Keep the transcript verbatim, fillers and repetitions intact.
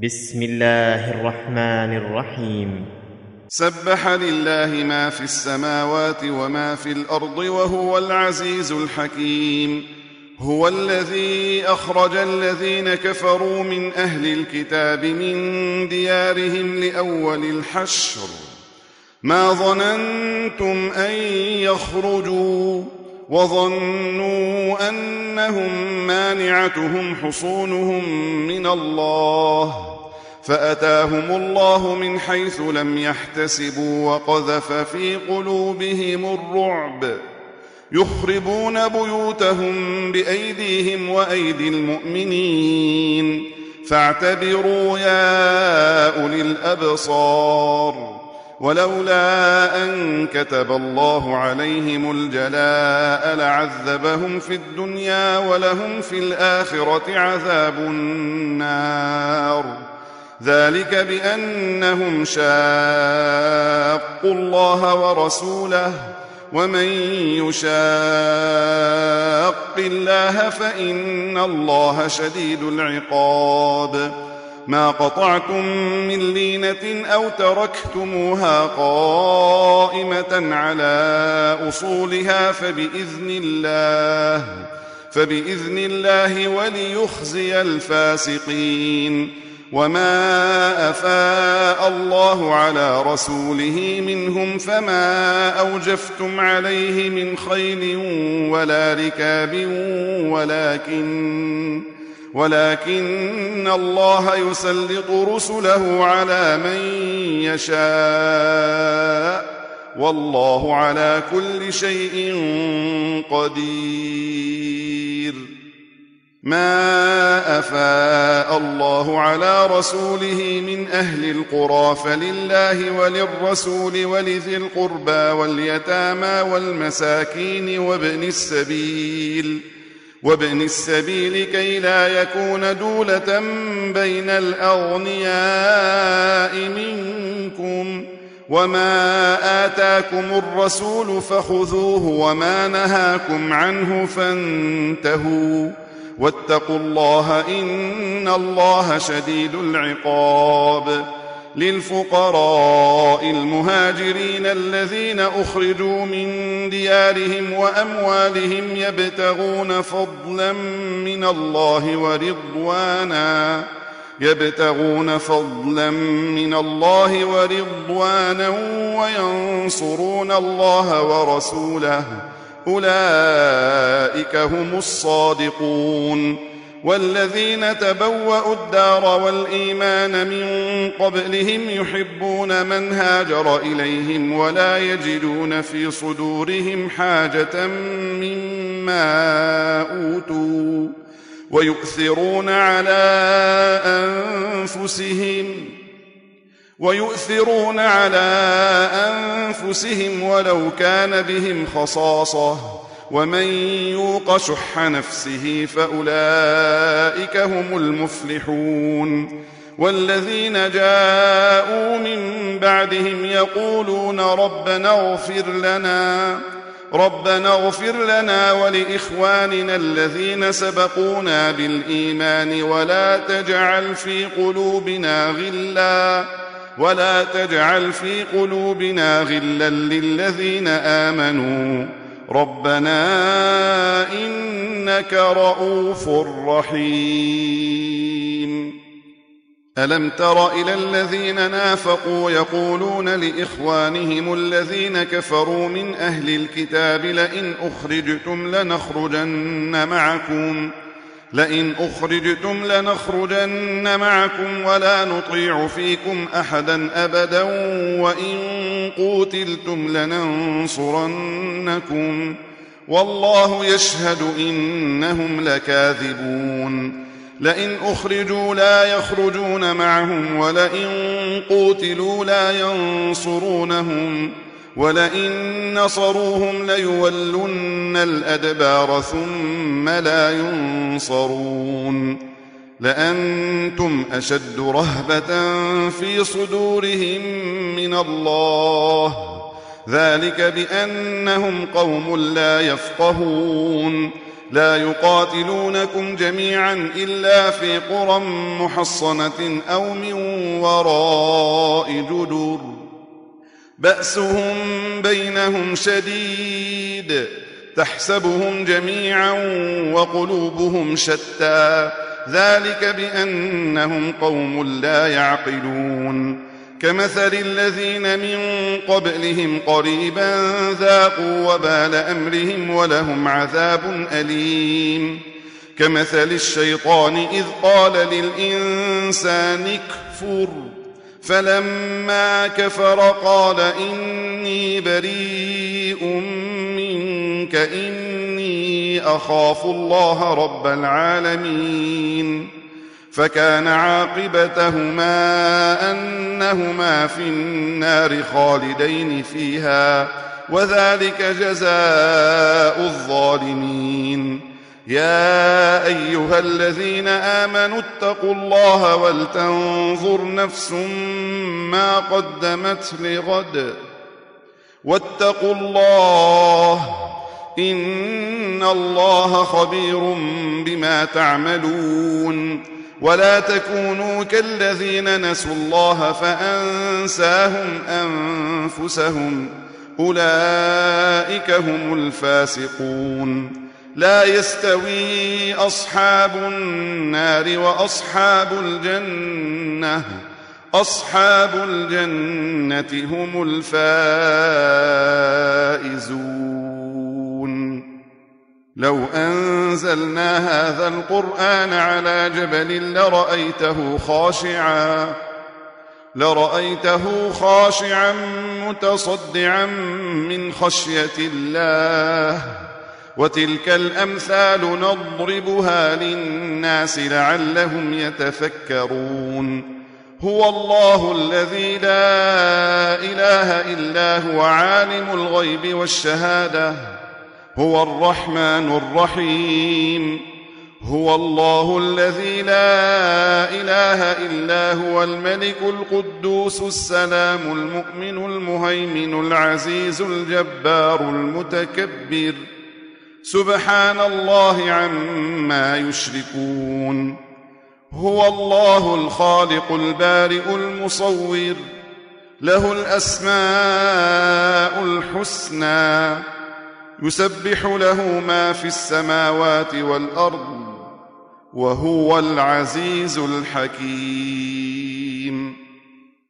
بسم الله الرحمن الرحيم. سبح لله ما في السماوات وما في الأرض وهو العزيز الحكيم. هو الذي أخرج الذين كفروا من أهل الكتاب من ديارهم لأول الحشر ما ظننتم أن يخرجوا وظنوا أنهم مانعتهم حصونهم من الله فأتاهم الله من حيث لم يحتسبوا وقذف في قلوبهم الرعب يخربون بيوتهم بأيديهم وأيدي المؤمنين فاعتبروا يا أولي الأبصار. ولولا أن كتب الله عليهم الجلاء لعذبهم في الدنيا ولهم في الآخرة عذاب النار. ذلك بأنهم شاقوا الله ورسوله ومن يشاق الله فإن الله شديد العقاب. ما قطعتم من لينة أو تركتموها قائمة على أصولها فبإذن الله فبإذن الله وليخزي الفاسقين. وما أفاء الله على رسوله منهم فما أوجفتم عليه من خيل ولا ركاب ولكن ولكن الله يسلط رسله على من يشاء والله على كل شيء قدير. ما أفاء الله على رسوله من أهل القرى فلله وللرسول ولذي القربى واليتامى والمساكين وابن السبيل وابن السبيل كي لا يكون دولة بين الأغنياء منكم. وما آتاكم الرسول فخذوه وما نهاكم عنه فانتهوا واتقوا الله إن الله شديد العقاب. للفقراء المهاجرين الذين أخرجوا من ديارهم وأموالهم يبتغون فضلا من الله ورضوانا يبتغون فضلا من الله ورضوانا وينصرون الله ورسوله أولئك هم الصادقون. والذين تبوأوا الدار والإيمان من قبلهم يحبون من هاجر إليهم ولا يجدون في صدورهم حاجة مما أوتوا ويؤثرون على أنفسهم ويؤثرون على أنفسهم ولو كان بهم خصاصة ومن يوق شح نفسه فأولئك هم المفلحون. والذين جاءوا من بعدهم يقولون ربنا اغفر لنا ربنا اغفر لنا ولإخواننا الذين سبقونا بالإيمان ولا تجعل في قلوبنا غلا ولا تجعل في قلوبنا غلا للذين آمنوا ربنا إنك رؤوف رحيم. ألم تر إلى الذين نافقوا يقولون لإخوانهم الذين كفروا من أهل الكتاب لئن أخرجتم لنخرجن معكم لئن أخرجتم لنخرجن معكم ولا نطيع فيكم أحدا أبدا وإن قوتلتم لننصرنكم والله يشهد إنهم لكاذبون. لئن أخرجوا لا يخرجون معهم ولئن قوتلوا لا ينصرونهم ولئن نصروهم ليولن الأدبار ثم لا ينصرون. لأنتم أشد رهبة في صدورهم من الله ذلك بأنهم قوم لا يفقهون. لا يقاتلونكم جميعا إلا في قرى محصنة أو من وراء جدر بأسهم بينهم شديد تحسبهم جميعا وقلوبهم شتى ذلك بأنهم قوم لا يعقلون كمثل الذين من قبلهم قريبا ذاقوا وبال أمرهم ولهم عذاب أليم كمثل الشيطان إذ قال للإنسان اكفر فلما كفر قال إني بريء منك إني أخاف الله رب العالمين فكان عاقبتهما أنهما في النار خالدين فيها وذلك جزاء الظالمين يا أيها الذين آمنوا اتقوا الله ولتنظر نفس ما قدمت لغد واتقوا الله إن الله خبير بما تعملون ولا تكونوا كالذين نسوا الله فأنساهم أنفسهم أولئك هم الفاسقون لا يستوي أصحاب النار وأصحاب الجنة أصحاب الجنة هم الفائزون لو أنزلنا هذا القرآن على جبل لرأيته خاشعا لرأيته خاشعا متصدعا من خشية الله وتلك الأمثال نضربها للناس لعلهم يتفكرون هو الله الذي لا إله إلا هو عالم الغيب والشهادة هو الرحمن الرحيم هو الله الذي لا إله إلا هو الملك القدوس السلام المؤمن المهيمن العزيز الجبار المتكبر سبحان الله عما يشركون هو الله الخالق البارئ المصور له الأسماء الحسنى يسبح له ما في السماوات والأرض وهو العزيز الحكيم